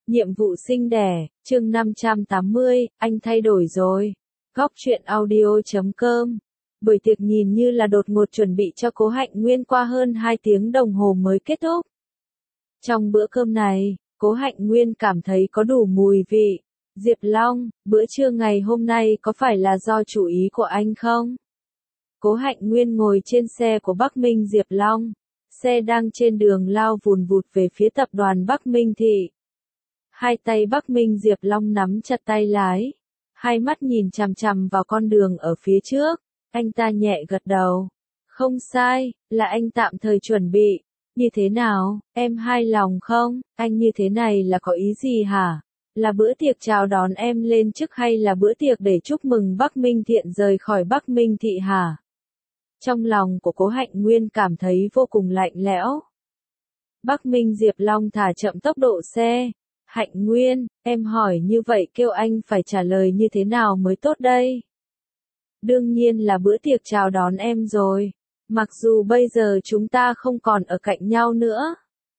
Nhiệm vụ sinh đẻ, chương 580, anh thay đổi rồi. Góc truyện audio.com. Buổi tiệc nhìn như là đột ngột chuẩn bị cho Cố Hạnh Nguyên qua hơn 2 tiếng đồng hồ mới kết thúc. Trong bữa cơm này, Cố Hạnh Nguyên cảm thấy có đủ mùi vị. Diệp Long, bữa trưa ngày hôm nay có phải là do chủ ý của anh không? Cố Hạnh Nguyên ngồi trên xe của Bắc Minh Diệp Long. Xe đang trên đường lao vùn vụt về phía tập đoàn Bắc Minh Thị. Hai tay Bắc Minh Diệp Long nắm chặt tay lái. Hai mắt nhìn chằm chằm vào con đường ở phía trước. Anh ta nhẹ gật đầu. Không sai, là anh tạm thời chuẩn bị. Như thế nào, em hài lòng không? Anh như thế này là có ý gì hả? Là bữa tiệc chào đón em lên chức hay là bữa tiệc để chúc mừng Bắc Minh Thiện rời khỏi Bắc Minh Thị hả? Trong lòng của Cố Hạnh Nguyên cảm thấy vô cùng lạnh lẽo. Bắc Minh Diệp Long thả chậm tốc độ xe. Hạnh Nguyên, em hỏi như vậy kêu anh phải trả lời như thế nào mới tốt đây? Đương nhiên là bữa tiệc chào đón em rồi. Mặc dù bây giờ chúng ta không còn ở cạnh nhau nữa.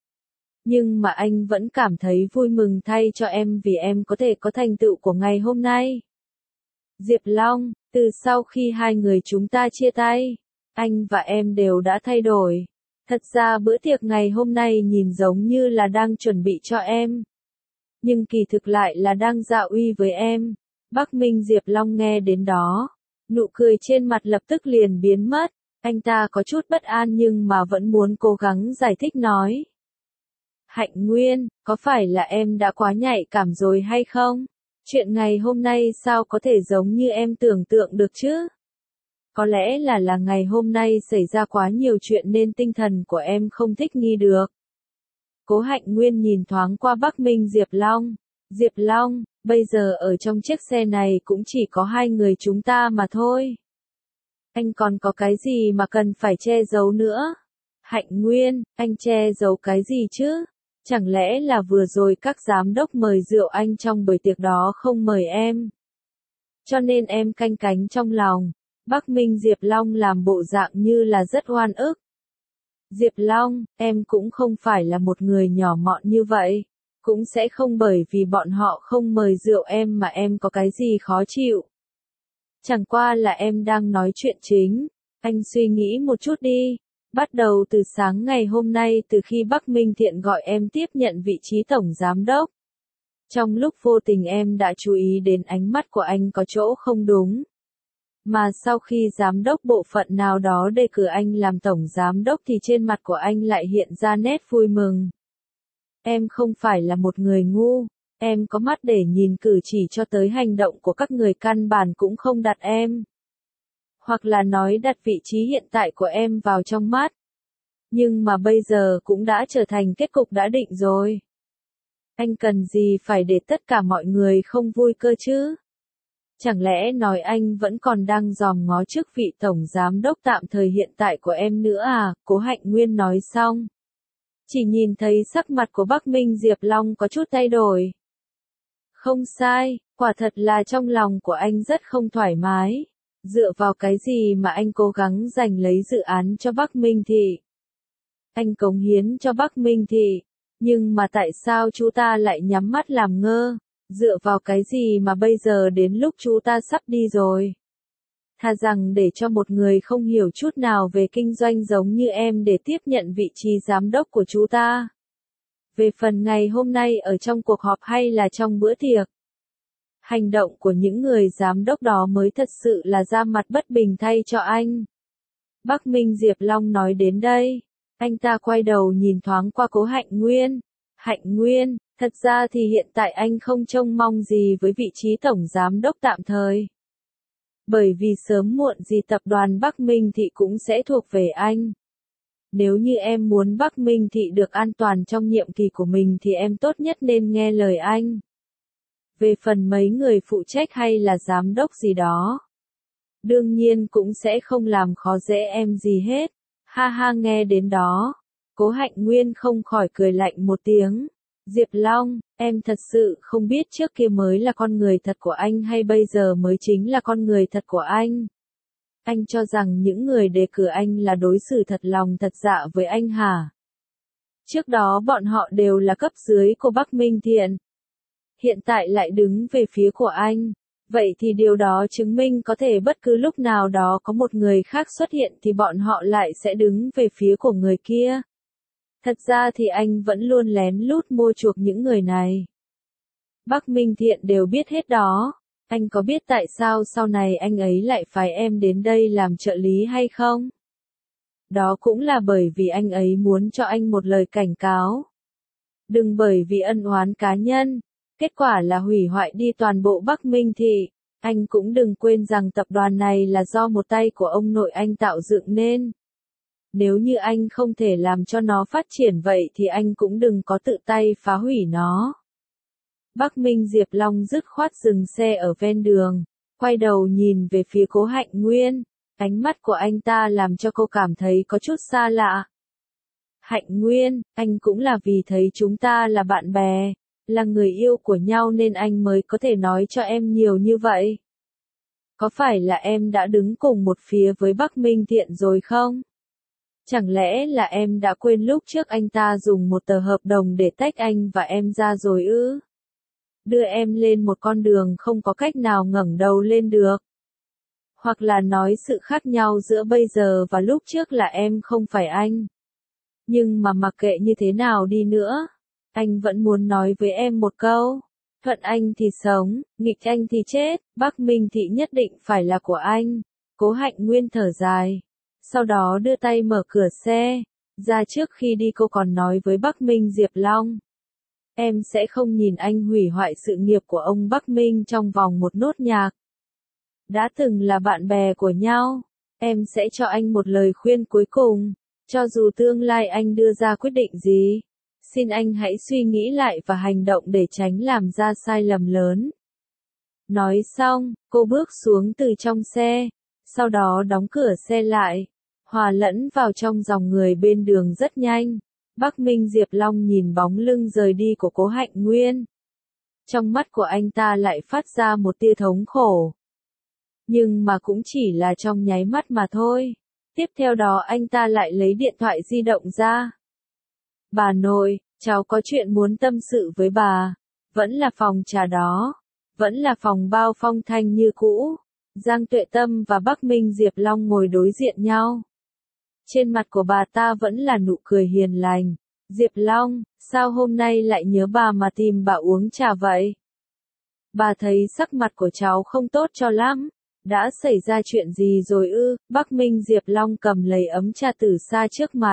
Nhưng mà anh vẫn cảm thấy vui mừng thay cho em vì em có thể có thành tựu của ngày hôm nay. Diệp Long, từ sau khi hai người chúng ta chia tay, anh và em đều đã thay đổi. Thật ra bữa tiệc ngày hôm nay nhìn giống như là đang chuẩn bị cho em. Nhưng kỳ thực lại là đang dạ uy với em. Bắc Minh Diệp Long nghe đến đó. Nụ cười trên mặt lập tức liền biến mất. Anh ta có chút bất an nhưng mà vẫn muốn cố gắng giải thích nói. Hạnh Nguyên, có phải là em đã quá nhạy cảm rồi hay không? Chuyện ngày hôm nay sao có thể giống như em tưởng tượng được chứ? Có lẽ là ngày hôm nay xảy ra quá nhiều chuyện nên tinh thần của em không thích nghi được. Cố Hạnh Nguyên nhìn thoáng qua Bắc Minh Diệp Long. Diệp Long, bây giờ ở trong chiếc xe này cũng chỉ có hai người chúng ta mà thôi. Anh còn có cái gì mà cần phải che giấu nữa? Hạnh Nguyên, anh che giấu cái gì chứ? Chẳng lẽ là vừa rồi các giám đốc mời rượu anh trong buổi tiệc đó không mời em? Cho nên em canh cánh trong lòng. Bắc Minh Diệp Long làm bộ dạng như là rất oan ức. Diệp Long, em cũng không phải là một người nhỏ mọn như vậy. Cũng sẽ không bởi vì bọn họ không mời rượu em mà em có cái gì khó chịu. Chẳng qua là em đang nói chuyện chính. Anh suy nghĩ một chút đi. Bắt đầu từ sáng ngày hôm nay từ khi Bắc Minh Thiện gọi em tiếp nhận vị trí tổng giám đốc. Trong lúc vô tình em đã chú ý đến ánh mắt của anh có chỗ không đúng. Mà sau khi giám đốc bộ phận nào đó đề cử anh làm tổng giám đốc thì trên mặt của anh lại hiện ra nét vui mừng. Em không phải là một người ngu, em có mắt để nhìn cử chỉ cho tới hành động của các người căn bản cũng không đặt em. Hoặc là nói đặt vị trí hiện tại của em vào trong mắt. Nhưng mà bây giờ cũng đã trở thành kết cục đã định rồi. Anh cần gì phải để tất cả mọi người không vui cơ chứ? Chẳng lẽ nói anh vẫn còn đang dòm ngó chức vị tổng giám đốc tạm thời hiện tại của em nữa à? Cố Hạnh Nguyên nói xong. Chỉ nhìn thấy sắc mặt của Bắc Minh Diệp Long có chút thay đổi. Không sai, quả thật là trong lòng của anh rất không thoải mái. Dựa vào cái gì mà anh cố gắng giành lấy dự án cho Bắc Minh Thị? Anh cống hiến cho Bắc Minh Thị. Nhưng mà tại sao chú ta lại nhắm mắt làm ngơ? Dựa vào cái gì mà bây giờ đến lúc chú ta sắp đi rồi? Thà rằng để cho một người không hiểu chút nào về kinh doanh giống như em để tiếp nhận vị trí giám đốc của chú ta. Về phần ngày hôm nay ở trong cuộc họp hay là trong bữa tiệc. Hành động của những người giám đốc đó mới thật sự là ra mặt bất bình thay cho anh. Bắc Minh Diệp Long nói đến đây. Anh ta quay đầu nhìn thoáng qua Cố Hạnh Nguyên. Hạnh Nguyên, thật ra thì hiện tại anh không trông mong gì với vị trí tổng giám đốc tạm thời. Bởi vì sớm muộn gì tập đoàn Bắc Minh Thị cũng sẽ thuộc về anh. Nếu như em muốn Bắc Minh Thị được an toàn trong nhiệm kỳ của mình thì em tốt nhất nên nghe lời anh. Về phần mấy người phụ trách hay là giám đốc gì đó. Đương nhiên cũng sẽ không làm khó dễ em gì hết. Ha ha nghe đến đó. Cố Hạnh Nguyên không khỏi cười lạnh một tiếng. Diệp Long, em thật sự không biết trước kia mới là con người thật của anh hay bây giờ mới chính là con người thật của anh. Anh cho rằng những người đề cử anh là đối xử thật lòng thật dạ với anh hả? Trước đó bọn họ đều là cấp dưới của Bắc Minh Thiện. hiện tại lại đứng về phía của anh. Vậy thì điều đó chứng minh có thể bất cứ lúc nào đó có một người khác xuất hiện thì bọn họ lại sẽ đứng về phía của người kia. Thật ra thì anh vẫn luôn lén lút mua chuộc những người này. Bắc Minh Thiện đều biết hết đó. Anh có biết tại sao sau này anh ấy lại phái em đến đây làm trợ lý hay không? Đó cũng là bởi vì anh ấy muốn cho anh một lời cảnh cáo. Đừng bởi vì ân oán cá nhân, kết quả là hủy hoại đi toàn bộ Bắc Minh Thị. Anh cũng đừng quên rằng tập đoàn này là do một tay của ông nội anh tạo dựng nên. Nếu như anh không thể làm cho nó phát triển vậy thì anh cũng đừng có tự tay phá hủy nó. Bắc Minh Diệp Long dứt khoát dừng xe ở ven đường, quay đầu nhìn về phía Cố Hạnh Nguyên. Ánh mắt của anh ta làm cho cô cảm thấy có chút xa lạ. Hạnh Nguyên, anh cũng là vì thấy chúng ta là bạn bè, là người yêu của nhau nên anh mới có thể nói cho em nhiều như vậy. Có phải là em đã đứng cùng một phía với Bắc Minh Thiện rồi không? Chẳng lẽ là em đã quên lúc trước anh ta dùng một tờ hợp đồng để tách anh và em ra rồi ư? Đưa em lên một con đường không có cách nào ngẩng đầu lên được. Hoặc là nói sự khác nhau giữa bây giờ và lúc trước là em không phải anh. Nhưng mà mặc kệ như thế nào đi nữa, anh vẫn muốn nói với em một câu. Thuận anh thì sống, nghịch anh thì chết, Bắc Minh Thị nhất định phải là của anh. Cố Hạnh Nguyên thở dài. Sau đó đưa tay mở cửa xe. Ra trước khi đi cô còn nói với Bắc Minh Diệp Long. Em sẽ không nhìn anh hủy hoại sự nghiệp của ông Bắc Minh trong vòng một nốt nhạc. Đã từng là bạn bè của nhau, em sẽ cho anh một lời khuyên cuối cùng. Cho dù tương lai anh đưa ra quyết định gì, xin anh hãy suy nghĩ lại và hành động để tránh làm ra sai lầm lớn. Nói xong, cô bước xuống từ trong xe, sau đó đóng cửa xe lại, hòa lẫn vào trong dòng người bên đường rất nhanh. Bắc Minh Diệp Long nhìn bóng lưng rời đi của Cố Hạnh Nguyên. Trong mắt của anh ta lại phát ra một tia thống khổ. Nhưng mà cũng chỉ là trong nháy mắt mà thôi. Tiếp theo đó anh ta lại lấy điện thoại di động ra. Bà nội, cháu có chuyện muốn tâm sự với bà. Vẫn là phòng trà đó. Vẫn là phòng bao phong thanh như cũ. Giang Tuệ Tâm và Bắc Minh Diệp Long ngồi đối diện nhau. Trên mặt của bà ta vẫn là nụ cười hiền lành. Diệp Long, sao hôm nay lại nhớ bà mà tìm bà uống trà vậy? Bà thấy sắc mặt của cháu không tốt cho lắm. Đã xảy ra chuyện gì rồi ư? Bắc Minh Diệp Long cầm lấy ấm trà từ xa trước mặt.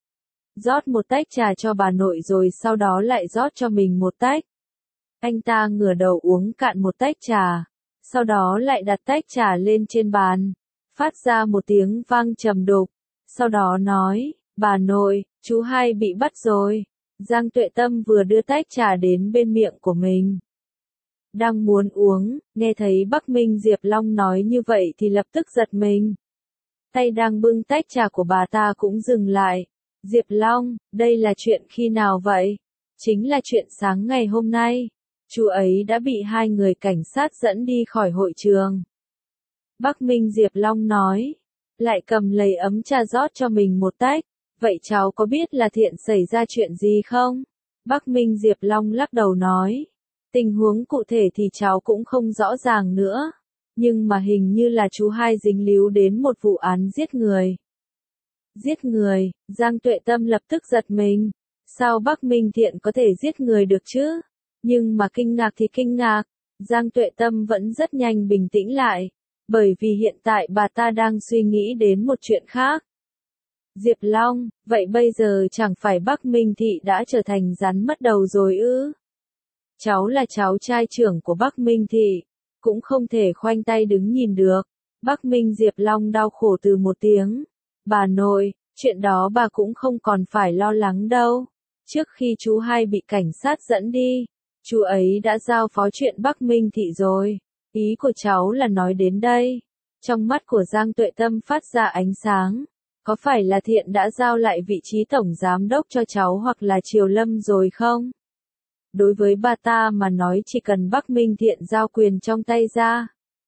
Rót một tách trà cho bà nội rồi sau đó lại rót cho mình một tách. Anh ta ngửa đầu uống cạn một tách trà. Sau đó lại đặt tách trà lên trên bàn. Phát ra một tiếng vang trầm đục. Sau đó nói, bà nội, chú hai bị bắt rồi. Giang Tuệ Tâm vừa đưa tách trà đến bên miệng của mình. Đang muốn uống, nghe thấy Bắc Minh Diệp Long nói như vậy thì lập tức giật mình. Tay đang bưng tách trà của bà ta cũng dừng lại. Diệp Long, đây là chuyện khi nào vậy? Chính là chuyện sáng ngày hôm nay. Chú ấy đã bị 2 người cảnh sát dẫn đi khỏi hội trường. Bắc Minh Diệp Long nói. Lại cầm lấy ấm trà rót cho mình một tách. Vậy cháu có biết là Thiện xảy ra chuyện gì không? Bắc Minh Diệp Long lắc đầu nói. Tình huống cụ thể thì cháu cũng không rõ ràng nữa. Nhưng mà hình như là chú hai dính líu đến một vụ án giết người. Giết người, Giang Tuệ Tâm lập tức giật mình. Sao Bắc Minh Thiện có thể giết người được chứ? Nhưng mà kinh ngạc thì kinh ngạc. Giang Tuệ Tâm vẫn rất nhanh bình tĩnh lại. Bởi vì hiện tại bà ta đang suy nghĩ đến một chuyện khác. Diệp Long, vậy bây giờ chẳng phải Bắc Minh Thị đã trở thành rắn mất đầu rồi ư? Cháu là cháu trai trưởng của Bắc Minh Thị, cũng không thể khoanh tay đứng nhìn được. Bắc Minh Diệp Long đau khổ từ một tiếng. Bà nội, chuyện đó bà cũng không còn phải lo lắng đâu. Trước khi chú hai bị cảnh sát dẫn đi, chú ấy đã giao phó chuyện Bắc Minh Thị rồi. Ý của cháu là nói đến đây. Trong mắt của Giang Tuệ Tâm phát ra ánh sáng. Có phải là Thiện đã giao lại vị trí tổng giám đốc cho cháu hoặc là Triều Lâm rồi không? Đối với bà ta mà nói chỉ cần Bắc Minh Thiện giao quyền trong tay ra.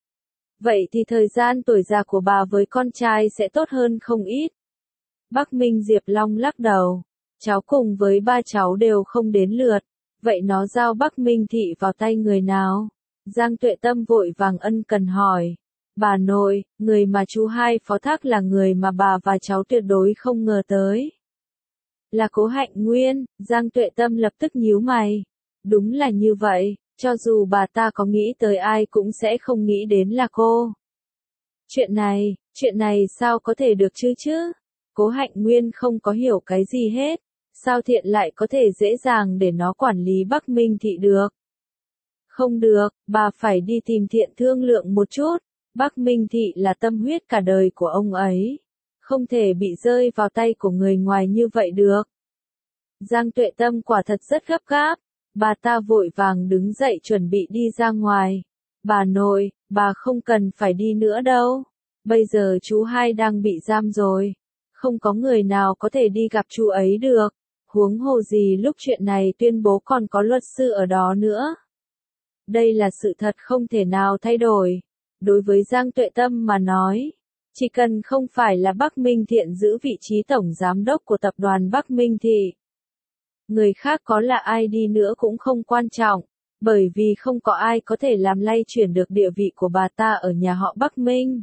Vậy thì thời gian tuổi già của bà với con trai sẽ tốt hơn không ít. Bắc Minh Diệp Long lắc đầu. Cháu cùng với ba cháu đều không đến lượt. Vậy nó giao Bắc Minh Thị vào tay người nào? Giang Tuệ Tâm vội vàng ân cần hỏi. Bà nội, người mà chú hai phó thác là người mà bà và cháu tuyệt đối không ngờ tới. Là Cố Hạnh Nguyên. Giang Tuệ Tâm lập tức nhíu mày. Đúng là như vậy, cho dù bà ta có nghĩ tới ai cũng sẽ không nghĩ đến là cô. Chuyện này sao có thể được chứ? Cố Hạnh Nguyên không có hiểu cái gì hết. Sao Thiện lại có thể dễ dàng để nó quản lý Bắc Minh Thị được? Không được, bà phải đi tìm Thiện thương lượng một chút. Bắc Minh Thị là tâm huyết cả đời của ông ấy. Không thể bị rơi vào tay của người ngoài như vậy được. Giang Tuệ Tâm quả thật rất gấp gáp. Bà ta vội vàng đứng dậy chuẩn bị đi ra ngoài. Bà nội, bà không cần phải đi nữa đâu. Bây giờ chú hai đang bị giam rồi. Không có người nào có thể đi gặp chú ấy được. Huống hồ gì lúc chuyện này tuyên bố còn có luật sư ở đó nữa. Đây là sự thật không thể nào thay đổi. Đối với Giang Tuệ Tâm mà nói, chỉ cần không phải là Bắc Minh Thiện giữ vị trí tổng giám đốc của tập đoàn Bắc Minh Thị. Người khác có là ai đi nữa cũng không quan trọng, bởi vì không có ai có thể làm lay chuyển được địa vị của bà ta ở nhà họ Bắc Minh.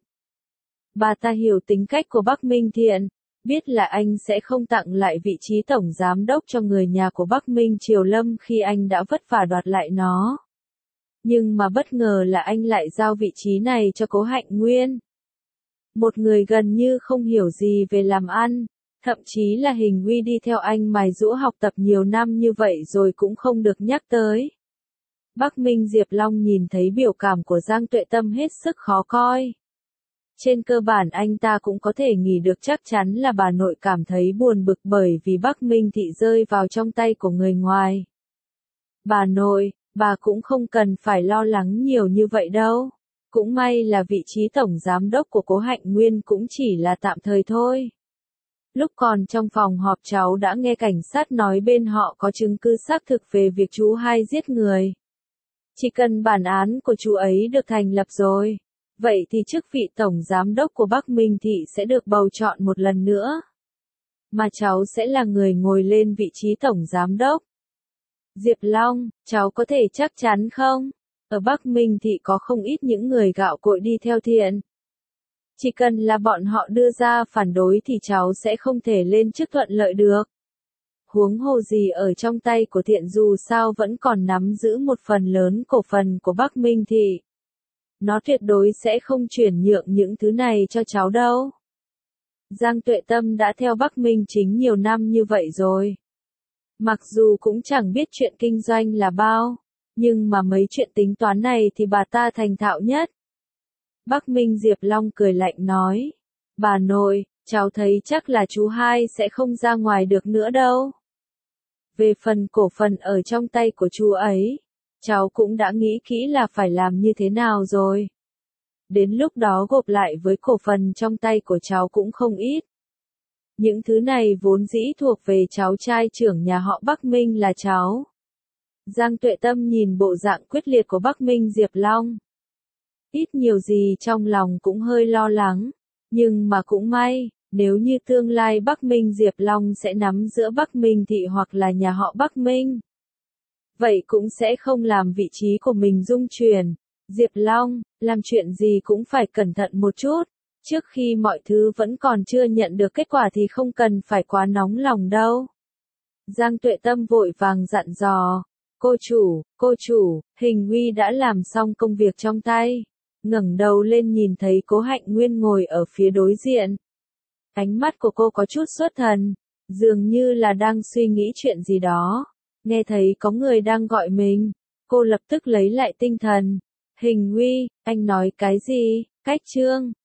Bà ta hiểu tính cách của Bắc Minh Thiện, biết là anh sẽ không tặng lại vị trí tổng giám đốc cho người nhà của Bắc Minh Triều Lâm khi anh đã vất vả đoạt lại nó. Nhưng mà bất ngờ là anh lại giao vị trí này cho Cố Hạnh Nguyên. Một người gần như không hiểu gì về làm ăn, thậm chí là Hình Uy đi theo anh mài giũa học tập nhiều năm như vậy rồi cũng không được nhắc tới. Bắc Minh Diệp Long nhìn thấy biểu cảm của Giang Tuệ Tâm hết sức khó coi. Trên cơ bản anh ta cũng có thể nghĩ được chắc chắn là bà nội cảm thấy buồn bực bởi vì Bắc Minh Thị rơi vào trong tay của người ngoài. Bà nội, bà cũng không cần phải lo lắng nhiều như vậy đâu. Cũng may là vị trí tổng giám đốc của Cố Hạnh Nguyên cũng chỉ là tạm thời thôi. Lúc còn trong phòng họp cháu đã nghe cảnh sát nói bên họ có chứng cứ xác thực về việc chú hai giết người. Chỉ cần bản án của chú ấy được thành lập rồi, vậy thì chức vị tổng giám đốc của Bắc Minh Thị sẽ được bầu chọn một lần nữa. Mà cháu sẽ là người ngồi lên vị trí tổng giám đốc. Diệp Long, cháu có thể chắc chắn không? Ở Bắc Minh Thị có không ít những người gạo cội đi theo Thiện. Chỉ cần là bọn họ đưa ra phản đối thì cháu sẽ không thể lên chức thuận lợi được. Huống hồ gì ở trong tay của Thiện dù sao vẫn còn nắm giữ một phần lớn cổ phần của Bắc Minh Thị. Nó tuyệt đối sẽ không chuyển nhượng những thứ này cho cháu đâu. Giang Tuệ Tâm đã theo Bắc Minh Chính nhiều năm như vậy rồi. Mặc dù cũng chẳng biết chuyện kinh doanh là bao, nhưng mà mấy chuyện tính toán này thì bà ta thành thạo nhất. Bắc Minh Diệp Long cười lạnh nói, bà nội, cháu thấy chắc là chú hai sẽ không ra ngoài được nữa đâu. Về phần cổ phần ở trong tay của chú ấy, cháu cũng đã nghĩ kỹ là phải làm như thế nào rồi. Đến lúc đó gộp lại với cổ phần trong tay của cháu cũng không ít. Những thứ này vốn dĩ thuộc về cháu trai trưởng nhà họ Bắc Minh là cháu. Giang Tuệ Tâm nhìn bộ dạng quyết liệt của Bắc Minh Diệp Long. Ít nhiều gì trong lòng cũng hơi lo lắng, nhưng mà cũng may, nếu như tương lai Bắc Minh Diệp Long sẽ nắm giữa Bắc Minh Thị hoặc là nhà họ Bắc Minh. Vậy cũng sẽ không làm vị trí của mình rung chuyển. Diệp Long, làm chuyện gì cũng phải cẩn thận một chút. Trước khi mọi thứ vẫn còn chưa nhận được kết quả thì không cần phải quá nóng lòng đâu. Giang Tuệ Tâm vội vàng dặn dò. Cô chủ, Hình Uy đã làm xong công việc trong tay. Ngẩng đầu lên nhìn thấy Cố Hạnh Nguyên ngồi ở phía đối diện. Ánh mắt của cô có chút xuất thần, dường như là đang suy nghĩ chuyện gì đó. Nghe thấy có người đang gọi mình, cô lập tức lấy lại tinh thần. Hình Uy, anh nói cái gì? Cách Trương,